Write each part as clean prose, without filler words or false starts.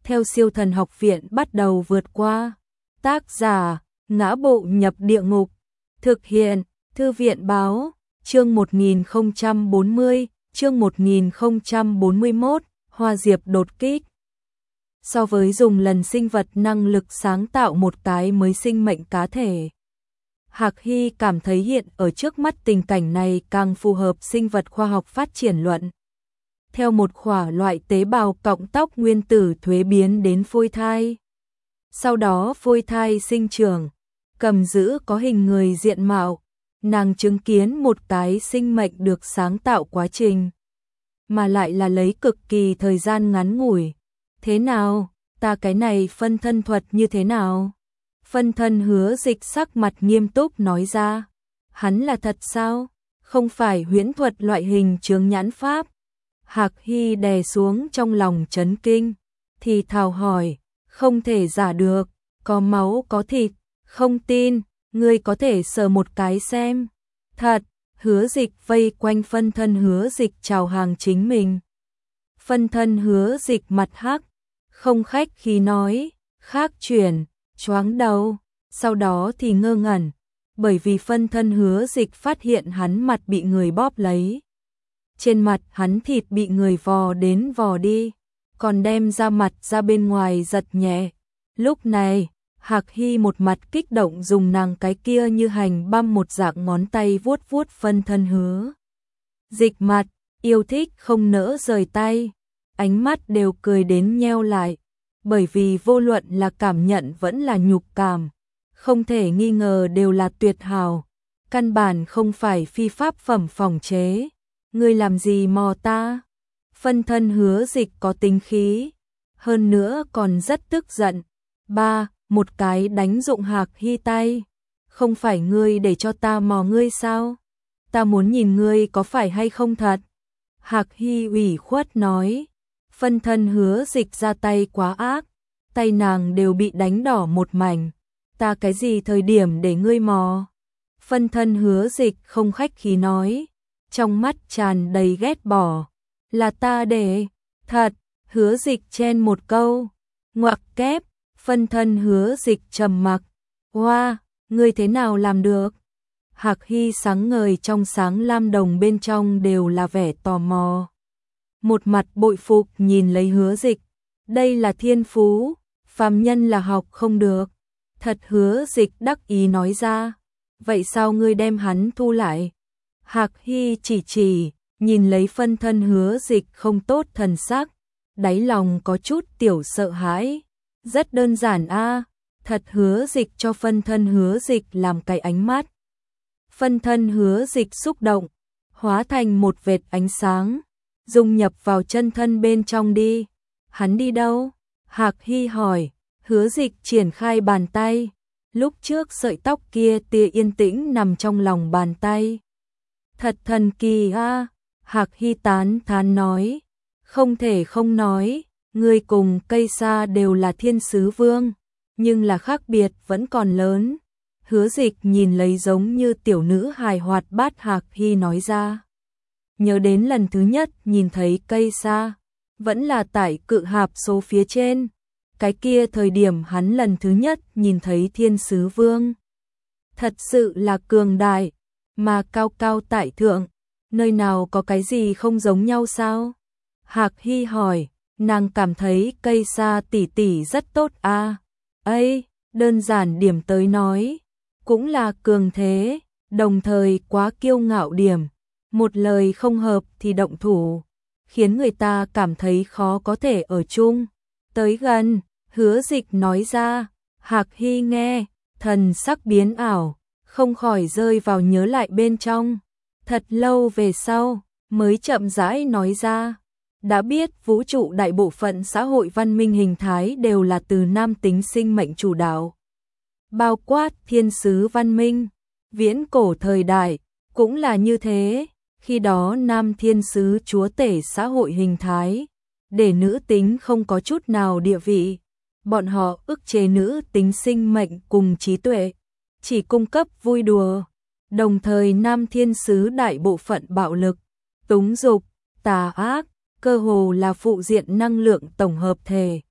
theo Siêu Thần Học Viện bắt đầu vượt qua. Tác giả: Ngã Bộ Nhập Địa Ngục. Thực hiện: Thư viện báo. Chương 1040, chương 1041, Hoa Diệp đột kích. So với dùng lần sinh vật năng lực sáng tạo một cái mới sinh mệnh cá thể, Hạc Hy cảm thấy hiện ở trước mắt tình cảnh này càng phù hợp sinh vật khoa học phát triển luận. Theo một khỏa loại tế bào cọng tóc nguyên tử thuế biến đến phôi thai. Sau đó phôi thai sinh trưởng, cầm giữ có hình người diện mạo, nàng chứng kiến một cái sinh mệnh được sáng tạo quá trình. Mà lại là lấy cực kỳ thời gian ngắn ngủi. Thế nào, ta cái này phân thân thuật như thế nào? Phân thân Hứa Dịch sắc mặt nghiêm túc nói ra. Hắn là thật sao? Không phải huyễn thuật loại hình chướng nhãn pháp. Hạc Hy đè xuống trong lòng chấn kinh, thì thào hỏi, không thể giả được, có máu có thịt, không tin, ngươi có thể sờ một cái xem. Thật, Hứa Dịch vây quanh phân thân Hứa Dịch chào hàng chính mình. Phân thân Hứa Dịch mặt hắc, không khách khí nói, khác chuyển, choáng đầu, sau đó thì ngơ ngẩn, bởi vì phân thân Hứa Dịch phát hiện hắn mặt bị người bóp lấy. Trên mặt hắn thịt bị người vò đến vò đi, còn đem ra mặt ra bên ngoài giật nhẹ. Lúc này, Hạc Hy một mặt kích động dùng nàng cái kia như hành băm một dạng ngón tay vuốt vuốt phân thân Hứa Dịch mặt, yêu thích không nỡ rời tay, ánh mắt đều cười đến nheo lại, bởi vì vô luận là cảm nhận vẫn là nhục cảm, không thể nghi ngờ đều là tuyệt hảo, căn bản không phải phi pháp phẩm phỏng chế. Ngươi làm gì mò ta? Phân thân Hứa Dịch có tính khí, hơn nữa còn rất tức giận. Một cái đánh dụng Hạc Hy tay. Không phải ngươi để cho ta mò ngươi sao? Ta muốn nhìn ngươi có phải hay không thật. Hạc Hy ủy khuất nói. Phân thân Hứa Dịch ra tay quá ác, tay nàng đều bị đánh đỏ một mảnh. Ta cái gì thời điểm để ngươi mò? Phân thân Hứa Dịch không khách khí nói, trong mắt tràn đầy ghét bỏ. Là ta để, thật, Hứa Dịch chen một câu, ngoặc kép, phân thân Hứa Dịch trầm mặc. Hoa, ngươi thế nào làm được? Hạc Hy sáng ngời trong sáng lam đồng bên trong đều là vẻ tò mò. Một mặt bội phục nhìn lấy Hứa Dịch, đây là thiên phú, phàm nhân là học không được. Thật, Hứa Dịch đắc ý nói ra, vậy sao ngươi đem hắn thu lại? Hạc Hy chỉ, nhìn lấy phân thân Hứa Dịch không tốt thần sắc, đáy lòng có chút tiểu sợ hãi. Rất đơn giản a, thật. Hứa Dịch cho phân thân Hứa Dịch làm cái ánh mắt. Phân thân Hứa Dịch xúc động, hóa thành một vệt ánh sáng, dung nhập vào chân thân bên trong đi. Hắn đi đâu? Hạc Hy hỏi. Hứa Dịch triển khai bàn tay, lúc trước sợi tóc kia tia yên tĩnh nằm trong lòng bàn tay. Thật thần kỳ a, Hạc Hy tán thán nói. Không thể không nói, ngươi cùng Cây Sa đều là thiên sứ vương, nhưng là khác biệt vẫn còn lớn. Hứa Dịch nhìn lấy giống như tiểu nữ hài hoạt bát Hạc Hy nói ra. Nhớ đến lần thứ nhất nhìn thấy Cây Sa, vẫn là tại cự hạp số phía trên. Cái kia thời điểm hắn lần thứ nhất nhìn thấy thiên sứ vương. Thật sự là cường đại, mà cao cao tại thượng, nơi nào có cái gì không giống nhau sao? Hạc Hy hỏi, nàng cảm thấy Cây Sa tỷ tỷ rất tốt a. Ây, đơn giản điểm tới nói, cũng là cường thế, đồng thời quá kiêu ngạo điểm, một lời không hợp thì động thủ, khiến người ta cảm thấy khó có thể ở chung. Tới gần, Hứa Dịch nói ra. Hạc Hy nghe, thần sắc biến ảo, không khỏi rơi vào nhớ lại bên trong. Thật lâu về sau, mới chậm rãi nói ra. Đã biết vũ trụ đại bộ phận xã hội văn minh hình thái đều là từ nam tính sinh mệnh chủ đạo. Bao quát thiên sứ văn minh, viễn cổ thời đại, cũng là như thế. Khi đó nam thiên sứ chúa tể xã hội hình thái, để nữ tính không có chút nào địa vị. Bọn họ ức chế nữ tính sinh mệnh cùng trí tuệ, chỉ cung cấp vui đùa. Đồng thời nam thiên sứ đại bộ phận bạo lực, túng dục, tà ác, cơ hồ là phụ diện năng lượng tổng hợp thể.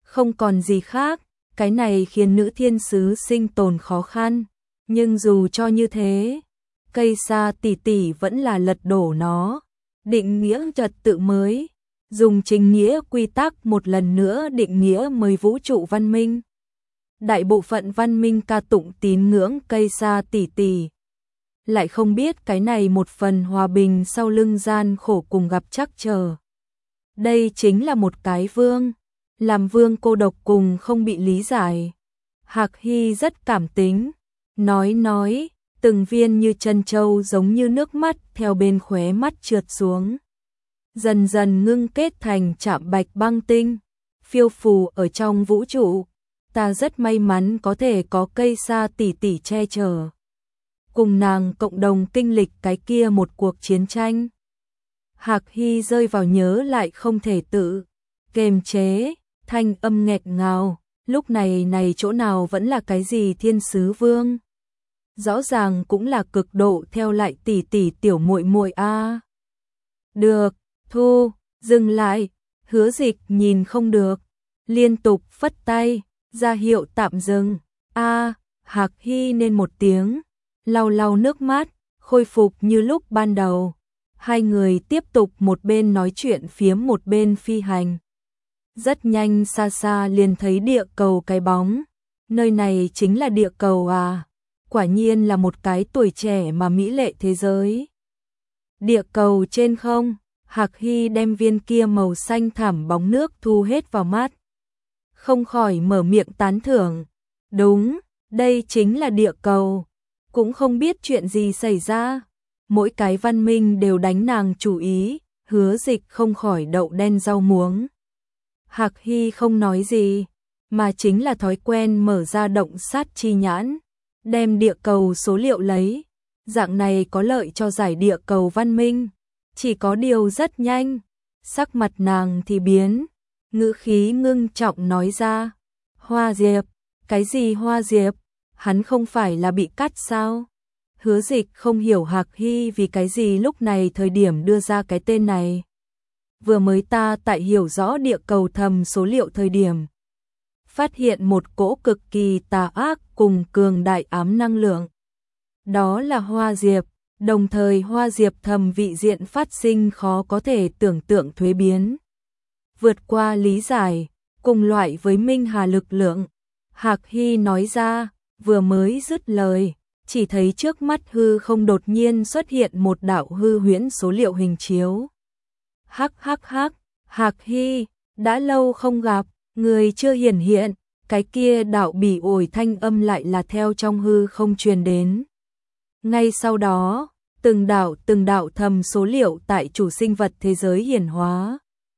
Không còn gì khác, cái này khiến nữ thiên sứ sinh tồn khó khăn, nhưng dù cho như thế, cây sa tỷ tỷ vẫn là lật đổ nó, định nghĩa trật tự mới, dùng chính nghĩa quy tắc một lần nữa định nghĩa mới vũ trụ văn minh. Đại bộ phận văn minh ca tụng tín ngưỡng cây sa tỷ tỷ, lại không biết cái này một phần hòa bình sau lưng gian khổ cùng gặp trắc trở. Đây chính là một cái vương, làm vương cô độc cùng không bị lý giải. Hạc Hy rất cảm tính, nói, từng viên như chân châu giống như nước mắt theo bên khóe mắt trượt xuống. Dần dần ngưng kết thành chạm bạch băng tinh, phiêu phù ở trong vũ trụ. Ta rất may mắn có thể có cây sa tỷ tỷ che chở. Cùng nàng cộng đồng kinh lịch cái kia một cuộc chiến tranh. Hạc Hy rơi vào nhớ lại không thể tự kềm chế, thanh âm nghẹt ngào, lúc này chỗ nào vẫn là cái gì thiên sứ vương. Rõ ràng cũng là cực độ theo lại tỷ tỷ tiểu muội muội a. Được, thu, dừng lại, Hứa Dịch nhìn không được, liên tục phất tay, ra hiệu tạm dừng. Hạc Hy nên một tiếng, lau nước mắt, khôi phục như lúc ban đầu. Hai người tiếp tục một bên nói chuyện phiếm một bên phi hành. Rất nhanh xa xa liền thấy địa cầu cái bóng. Nơi này chính là địa cầu à? Quả nhiên là một cái tuổi trẻ mà mỹ lệ thế giới. Địa cầu trên không, Hạc Hy đem viên kia màu xanh thẳm bóng nước thu hết vào mắt. Không khỏi mở miệng tán thưởng. Đúng, đây chính là địa cầu. Cũng không biết chuyện gì xảy ra. Mỗi cái văn minh đều đánh nàng chủ ý, Hứa Dịch không khỏi đậu đen rau muống. Hạc Hy không nói gì, mà chính là thói quen mở ra động sát chi nhãn, đem địa cầu số liệu lấy. Dạng này có lợi cho giải địa cầu văn minh. Chỉ có điều rất nhanh, sắc mặt nàng thì biến, ngữ khí ngưng trọng nói ra. Hoa diệp, cái gì hoa diệp? Hắn không phải là bị cắt sao? Hứa Dịch không hiểu Hạc Hy vì cái gì lúc này thời điểm đưa ra cái tên này. Vừa mới ta tại hiểu rõ địa cầu thầm số liệu thời điểm, phát hiện một cỗ cực kỳ tà ác cùng cường đại ám năng lượng. Đó là hoa diệp, đồng thời hoa diệp thầm vị diện phát sinh khó có thể tưởng tượng thuế biến. Vượt qua lý giải, cùng loại với minh hà lực lượng. Hạc Hy nói ra, vừa mới dứt lời, chỉ thấy trước mắt hư không đột nhiên xuất hiện một đạo hư huyễn số liệu hình chiếu. Hắc, Hạc Hy, đã lâu không gặp, người chưa hiển hiện, cái kia đạo bỉ ổi thanh âm lại là theo trong hư không truyền đến. Ngay sau đó, từng đạo thầm số liệu tại chủ sinh vật thế giới hiển hóa.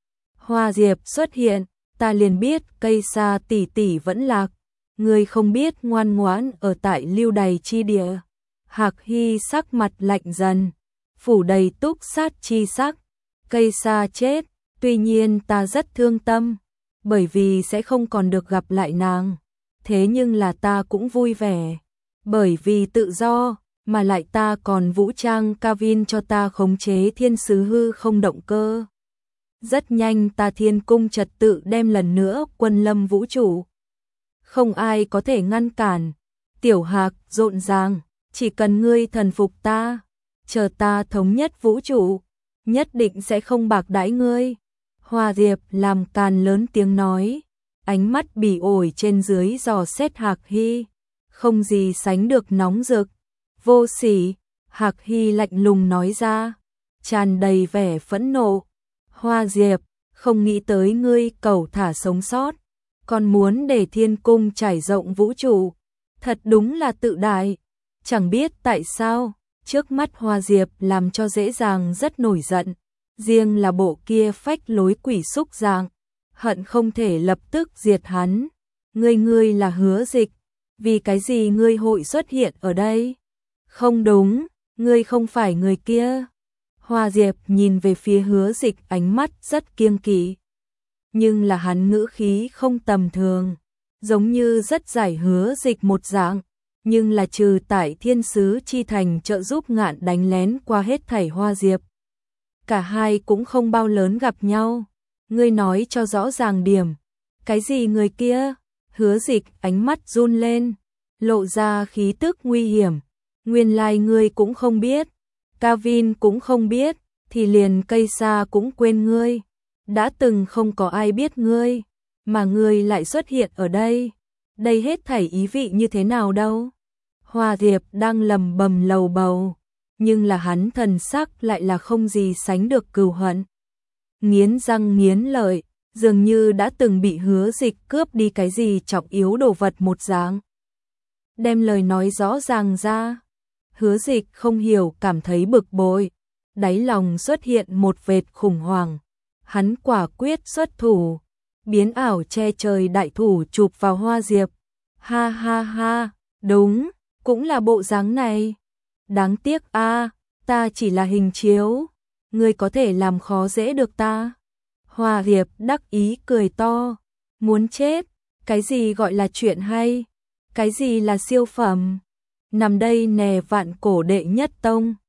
Hoa diệp xuất hiện, ta liền biết cây sa tỷ tỷ vẫn lạc. Người không biết ngoan ngoãn ở tại lưu đày chi địa. Hạc Hy sắc mặt lạnh dần, phủ đầy túc sát chi sắc. Cây sa chết, tuy nhiên ta rất thương tâm, bởi vì sẽ không còn được gặp lại nàng. Thế nhưng là ta cũng vui vẻ, bởi vì tự do, mà lại ta còn vũ trang Kavin cho ta khống chế thiên sứ hư không động cơ. Rất nhanh ta thiên cung trật tự đem lần nữa quân lâm vũ trụ. Không ai có thể ngăn cản. Tiểu Hạc rộn ràng, chỉ cần ngươi thần phục ta, chờ ta thống nhất vũ trụ, nhất định sẽ không bạc đãi ngươi. Hoa Diệp làm càn lớn tiếng nói, ánh mắt bỉ ổi trên dưới dò xét Hạc Hy, không gì sánh được nóng rực. Vô sỉ, Hạc Hy lạnh lùng nói ra, tràn đầy vẻ phẫn nộ. Hoa Diệp, không nghĩ tới ngươi cẩu thả sống sót, còn muốn để thiên cung trải rộng vũ trụ, thật đúng là tự đại. Chẳng biết tại sao, trước mắt Hoa Diệp làm cho dễ dàng rất nổi giận, riêng là bộ kia phách lối quỷ xúc dạng, hận không thể lập tức diệt hắn. Ngươi là Hứa Dịch, vì cái gì ngươi hội xuất hiện ở đây? Không đúng, ngươi không phải người kia. Hoa Diệp nhìn về phía Hứa Dịch ánh mắt rất kiêng kỵ, nhưng là hắn ngữ khí không tầm thường, giống như rất giải Hứa Dịch một dạng, nhưng là trừ tại thiên sứ chi thành trợ giúp ngạn đánh lén qua hết thảy Hoa Diệp. Cả hai cũng không bao lớn gặp nhau, ngươi nói cho rõ ràng điểm, Cái gì người kia? Hứa Dịch ánh mắt run lên, lộ ra khí tức nguy hiểm. Nguyên lai ngươi cũng không biết, Kavin cũng không biết, thì liền cây sa cũng quên ngươi. Đã từng không có ai biết ngươi, mà ngươi lại xuất hiện ở đây. Đây hết thảy ý vị như thế nào đâu? Hoa Diệp đang lầm bầm lầu bầu, nhưng là hắn thần sắc lại là không gì sánh được cừu hận. Nghiến răng nghiến lợi, dường như đã từng bị Hứa Dịch cướp đi cái gì trọng yếu đồ vật một dạng. Đem lời nói rõ ràng ra. Hứa Dịch không hiểu, cảm thấy bực bội, đáy lòng xuất hiện một vệt khủng hoảng. Hắn quả quyết xuất thủ, biến ảo che trời đại thủ chụp vào Hoa Diệp. Ha ha ha, đúng, cũng là bộ dáng này. Đáng tiếc a, ta chỉ là hình chiếu, ngươi có thể làm khó dễ được ta. Hoa Diệp đắc ý cười to, muốn chết, cái gì gọi là chuyện hay, cái gì là siêu phẩm. Nằm đây nè, vạn cổ đệ nhất tông,